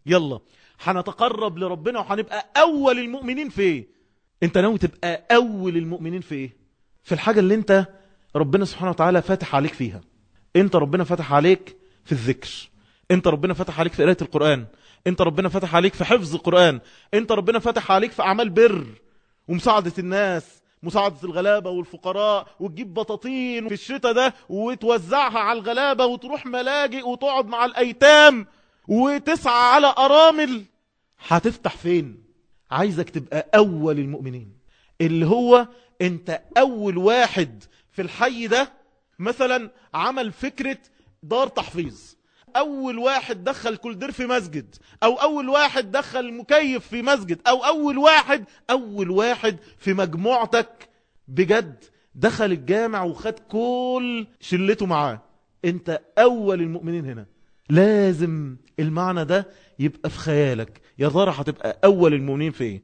يلا هنتقرب لربنا وهنبقى اول المؤمنين في ايه؟ انت ناوي تبقى اول المؤمنين في ايه؟ في الحاجة اللي انت ربنا سبحانه وتعالى فاتح عليك فيها. انت ربنا فتح عليك في الذكر، انت ربنا فتح عليك في قراءة القرآن، انت ربنا فتح عليك في حفظ القرآن، انت ربنا فتح عليك في اعمال بر ومساعدة الناس، مساعدة الغلابة والفقراء، وتجيب بطاطين في الشتاء ده وتوزعها على الغلابة، وتروح ملاجئ وتقعد مع الايتام وتسعى على ارامل. هتفتح فين؟ عايزك تبقى اول المؤمنين، اللي هو انت اول واحد في الحي ده مثلا عمل فكرة دار تحفيظ، اول واحد دخل كل دير في مسجد، او اول واحد دخل مكيف في مسجد، او اول واحد في مجموعتك بجد دخل الجامع وخد كل شلته معاه. انت اول المؤمنين هنا. لازم المعنى ده يبقى في خيالك. يا ترى هتبقى اول المؤمنين في ايه؟